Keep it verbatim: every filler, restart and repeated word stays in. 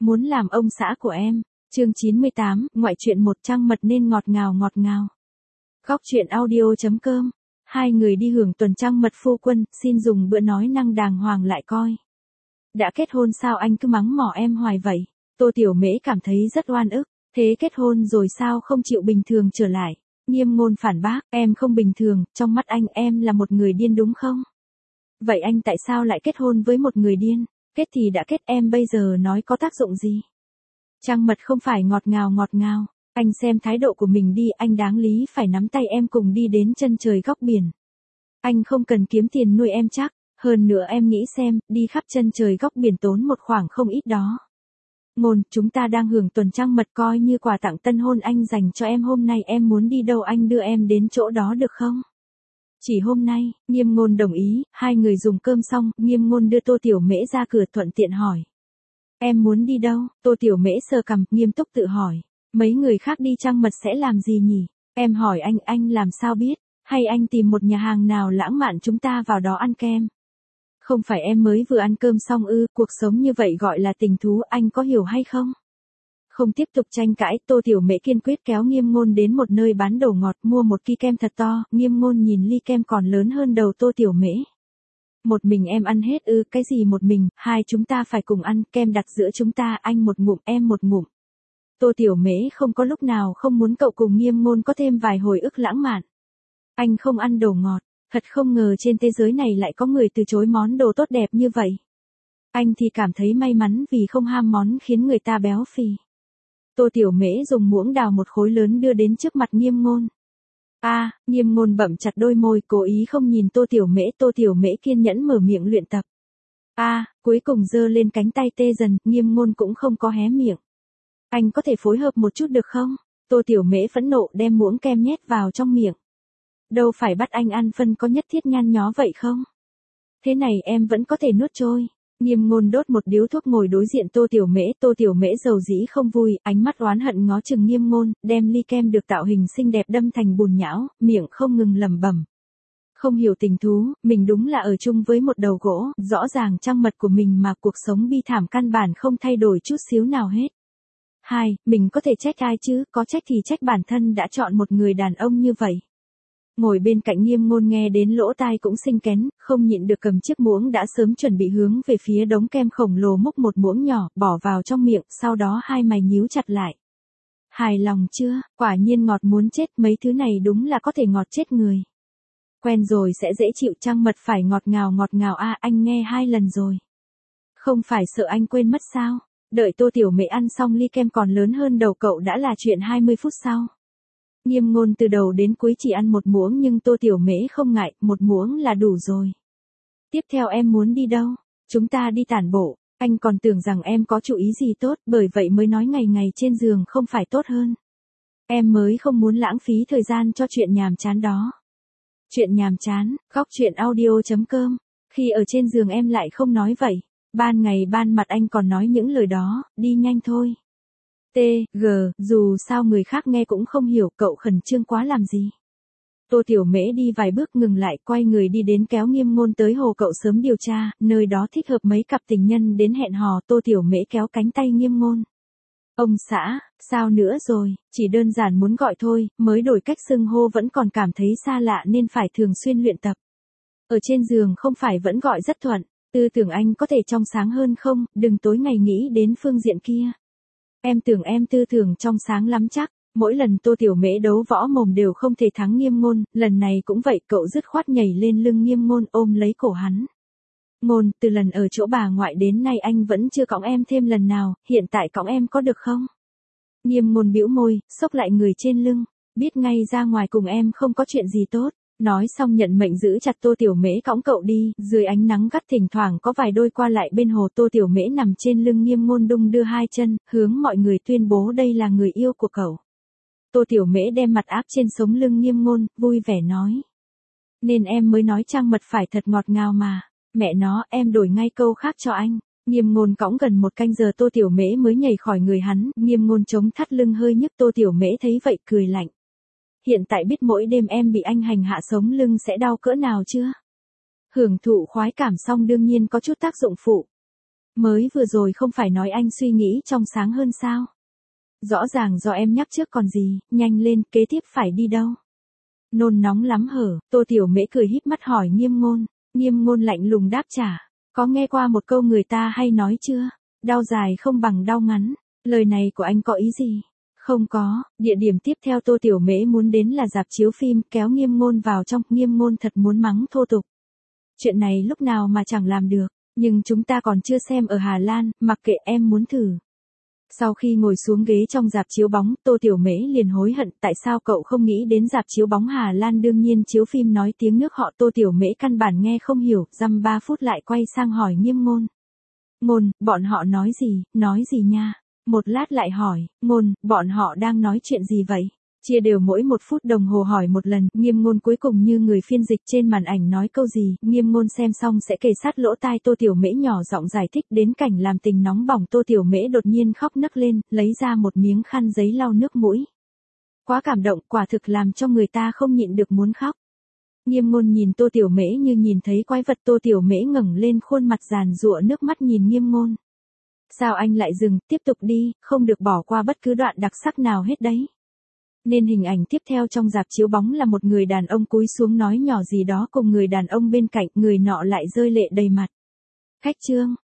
muốn làm ông xã của em. Chương chín mươi tám, ngoại truyện một trăng mật nên ngọt ngào ngọt ngào. Góc truyện audio.com. Hai người đi hưởng tuần trăng mật phu quân, xin dùng bữa nói năng đàng hoàng lại coi. Đã kết hôn sao anh cứ mắng mỏ em hoài vậy? Tô Tiểu Mễ cảm thấy rất oan ức, thế kết hôn rồi sao không chịu bình thường trở lại? Nghiêm Ngôn phản bác, em không bình thường, trong mắt anh em là một người điên đúng không? Vậy anh tại sao lại kết hôn với một người điên? Kết thì đã kết, em bây giờ nói có tác dụng gì? Trăng mật không phải ngọt ngào ngọt ngào, anh xem thái độ của mình đi, anh đáng lý phải nắm tay em cùng đi đến chân trời góc biển. Anh không cần kiếm tiền nuôi em chắc, hơn nữa em nghĩ xem, đi khắp chân trời góc biển tốn một khoảng không ít đó. Ngôn, chúng ta đang hưởng tuần trăng mật coi như quà tặng tân hôn anh dành cho em, hôm nay em muốn đi đâu anh đưa em đến chỗ đó được không? Chỉ hôm nay, Nghiêm Ngôn đồng ý, hai người dùng cơm xong, Nghiêm Ngôn đưa Tô Tiểu Mễ ra cửa thuận tiện hỏi. Em muốn đi đâu? Tô Tiểu Mễ sờ cằm, nghiêm túc tự hỏi. Mấy người khác đi trăng mật sẽ làm gì nhỉ? Em hỏi anh, anh làm sao biết? Hay anh tìm một nhà hàng nào lãng mạn chúng ta vào đó ăn kem? Không phải em mới vừa ăn cơm xong ư, cuộc sống như vậy gọi là tình thú, anh có hiểu hay không? Không tiếp tục tranh cãi, Tô Tiểu Mễ kiên quyết kéo Nghiêm Ngôn đến một nơi bán đồ ngọt, mua một ki kem thật to, Nghiêm Ngôn nhìn ly kem còn lớn hơn đầu Tô Tiểu Mễ. Một mình em ăn hết ư, cái gì một mình, hai chúng ta phải cùng ăn, kem đặt giữa chúng ta, anh một ngụm, em một ngụm. Tô Tiểu Mễ không có lúc nào không muốn cậu cùng Nghiêm Ngôn có thêm vài hồi ức lãng mạn. Anh không ăn đồ ngọt, thật không ngờ trên thế giới này lại có người từ chối món đồ tốt đẹp như vậy. Anh thì cảm thấy may mắn vì không ham món khiến người ta béo phì. Tô Tiểu Mễ dùng muỗng đào một khối lớn đưa đến trước mặt Nghiêm Ngôn. A, à, Nghiêm Ngôn bậm chặt đôi môi, cố ý không nhìn Tô Tiểu Mễ, Tô Tiểu Mễ kiên nhẫn mở miệng luyện tập. A, à, cuối cùng giơ lên cánh tay tê dần, Nghiêm Ngôn cũng không có hé miệng. Anh có thể phối hợp một chút được không? Tô Tiểu Mễ phẫn nộ đem muỗng kem nhét vào trong miệng. Đâu phải bắt anh ăn phân có nhất thiết nhăn nhó vậy không? Thế này em vẫn có thể nuốt trôi. Nghiêm Ngôn đốt một điếu thuốc ngồi đối diện Tô Tiểu Mễ, Tô Tiểu Mễ dầu dĩ không vui, ánh mắt oán hận ngó chừng Nghiêm Ngôn, đem ly kem được tạo hình xinh đẹp đâm thành bùn nhão, miệng không ngừng lẩm bẩm. Không hiểu tình thú, mình đúng là ở chung với một đầu gỗ, rõ ràng trăng mật của mình mà cuộc sống bi thảm căn bản không thay đổi chút xíu nào hết. Hai, mình có thể trách ai chứ, có trách thì trách bản thân đã chọn một người đàn ông như vậy. Ngồi bên cạnh Nghiêm Ngôn nghe đến lỗ tai cũng sinh kén, không nhịn được cầm chiếc muỗng đã sớm chuẩn bị hướng về phía đống kem khổng lồ, múc một muỗng nhỏ, bỏ vào trong miệng, sau đó hai mày nhíu chặt lại. Hài lòng chưa, quả nhiên ngọt muốn chết, mấy thứ này đúng là có thể ngọt chết người. Quen rồi sẽ dễ chịu, trăng mật phải ngọt ngào ngọt ngào a, à, anh nghe hai lần rồi. Không phải sợ anh quên mất sao? Đợi Tô Tiểu Mễ ăn xong ly kem còn lớn hơn đầu cậu đã là chuyện hai mươi phút sau. Nghiêm Ngôn từ đầu đến cuối chỉ ăn một muỗng nhưng Tô Tiểu Mễ không ngại, một muỗng là đủ rồi. Tiếp theo em muốn đi đâu? Chúng ta đi tản bộ, anh còn tưởng rằng em có chủ ý gì tốt, bởi vậy mới nói ngày ngày trên giường không phải tốt hơn. Em mới không muốn lãng phí thời gian cho chuyện nhàm chán đó. Chuyện nhàm chán, góc truyện audio.com, khi ở trên giường em lại không nói vậy. Ban ngày ban mặt anh còn nói những lời đó, đi nhanh thôi. T, G, dù sao người khác nghe cũng không hiểu, cậu khẩn trương quá làm gì. Tô Tiểu Mễ đi vài bước ngừng lại, quay người đi đến kéo Nghiêm Ngôn tới hồ cậu sớm điều tra, nơi đó thích hợp mấy cặp tình nhân đến hẹn hò. Tô Tiểu Mễ kéo cánh tay Nghiêm Ngôn. Ông xã, sao nữa rồi, chỉ đơn giản muốn gọi thôi, mới đổi cách xưng hô vẫn còn cảm thấy xa lạ nên phải thường xuyên luyện tập. Ở trên giường không phải vẫn gọi rất thuận, tư tưởng anh có thể trong sáng hơn không, đừng tối ngày nghĩ đến phương diện kia. Em tưởng em tư tưởng trong sáng lắm chắc, mỗi lần Tô Tiểu Mễ đấu võ mồm đều không thể thắng Nghiêm Ngôn, lần này cũng vậy, cậu dứt khoát nhảy lên lưng Nghiêm Ngôn ôm lấy cổ hắn. Ngôn, từ lần ở chỗ bà ngoại đến nay anh vẫn chưa cõng em thêm lần nào, hiện tại cõng em có được không? Nghiêm Ngôn bĩu môi, xốc lại người trên lưng, biết ngay ra ngoài cùng em không có chuyện gì tốt. Nói xong nhận mệnh giữ chặt Tô Tiểu Mễ cõng cậu đi, dưới ánh nắng gắt thỉnh thoảng có vài đôi qua lại bên hồ. Tô Tiểu Mễ nằm trên lưng Nghiêm Ngôn đung đưa hai chân, hướng mọi người tuyên bố đây là người yêu của cậu. Tô Tiểu Mễ đem mặt áp trên sống lưng Nghiêm Ngôn, vui vẻ nói. Nên em mới nói trăng mật phải thật ngọt ngào mà, mẹ nó, em đổi ngay câu khác cho anh. Nghiêm Ngôn cõng gần một canh giờ Tô Tiểu Mễ mới nhảy khỏi người hắn, Nghiêm Ngôn chống thắt lưng hơi nhức. Tô Tiểu Mễ thấy vậy cười lạnh. Hiện tại biết mỗi đêm em bị anh hành hạ sống lưng sẽ đau cỡ nào chưa? Hưởng thụ khoái cảm xong đương nhiên có chút tác dụng phụ. Mới vừa rồi không phải nói anh suy nghĩ trong sáng hơn sao? Rõ ràng do em nhắc trước còn gì, nhanh lên, kế tiếp phải đi đâu? Nôn nóng lắm hở, Tô Tiểu Mễ cười híp mắt hỏi Nghiêm Ngôn. Nghiêm Ngôn lạnh lùng đáp trả. Có nghe qua một câu người ta hay nói chưa? Đau dài không bằng đau ngắn. Lời này của anh có ý gì? Không có, địa điểm tiếp theo Tô Tiểu Mễ muốn đến là rạp chiếu phim, kéo Nghiêm Ngôn vào trong, Nghiêm Ngôn thật muốn mắng thô tục. Chuyện này lúc nào mà chẳng làm được, nhưng chúng ta còn chưa xem ở Hà Lan, mặc kệ em muốn thử. Sau khi ngồi xuống ghế trong rạp chiếu bóng, Tô Tiểu Mễ liền hối hận tại sao cậu không nghĩ đến rạp chiếu bóng Hà Lan, đương nhiên chiếu phim nói tiếng nước họ. Tô Tiểu Mễ căn bản nghe không hiểu, dăm ba phút lại quay sang hỏi Nghiêm Ngôn. Ngôn, bọn họ nói gì, nói gì nha? Một lát lại hỏi, Ngôn, bọn họ đang nói chuyện gì vậy? Chia đều mỗi một phút đồng hồ hỏi một lần, Nghiêm Ngôn cuối cùng như người phiên dịch trên màn ảnh nói câu gì, Nghiêm Ngôn xem xong sẽ kề sát lỗ tai Tô Tiểu Mễ nhỏ giọng giải thích. Đến cảnh làm tình nóng bỏng, Tô Tiểu Mễ đột nhiên khóc nấc lên, lấy ra một miếng khăn giấy lau nước mũi. Quá cảm động, quả thực làm cho người ta không nhịn được muốn khóc. Nghiêm Ngôn nhìn Tô Tiểu Mễ như nhìn thấy quái vật. Tô Tiểu Mễ ngẩng lên, khuôn mặt giàn giụa nước mắt nhìn Nghiêm Ngôn. Sao anh lại dừng, tiếp tục đi, không được bỏ qua bất cứ đoạn đặc sắc nào hết đấy. Nên hình ảnh tiếp theo trong rạp chiếu bóng là một người đàn ông cúi xuống nói nhỏ gì đó cùng người đàn ông bên cạnh, người nọ lại rơi lệ đầy mặt. Khách trương,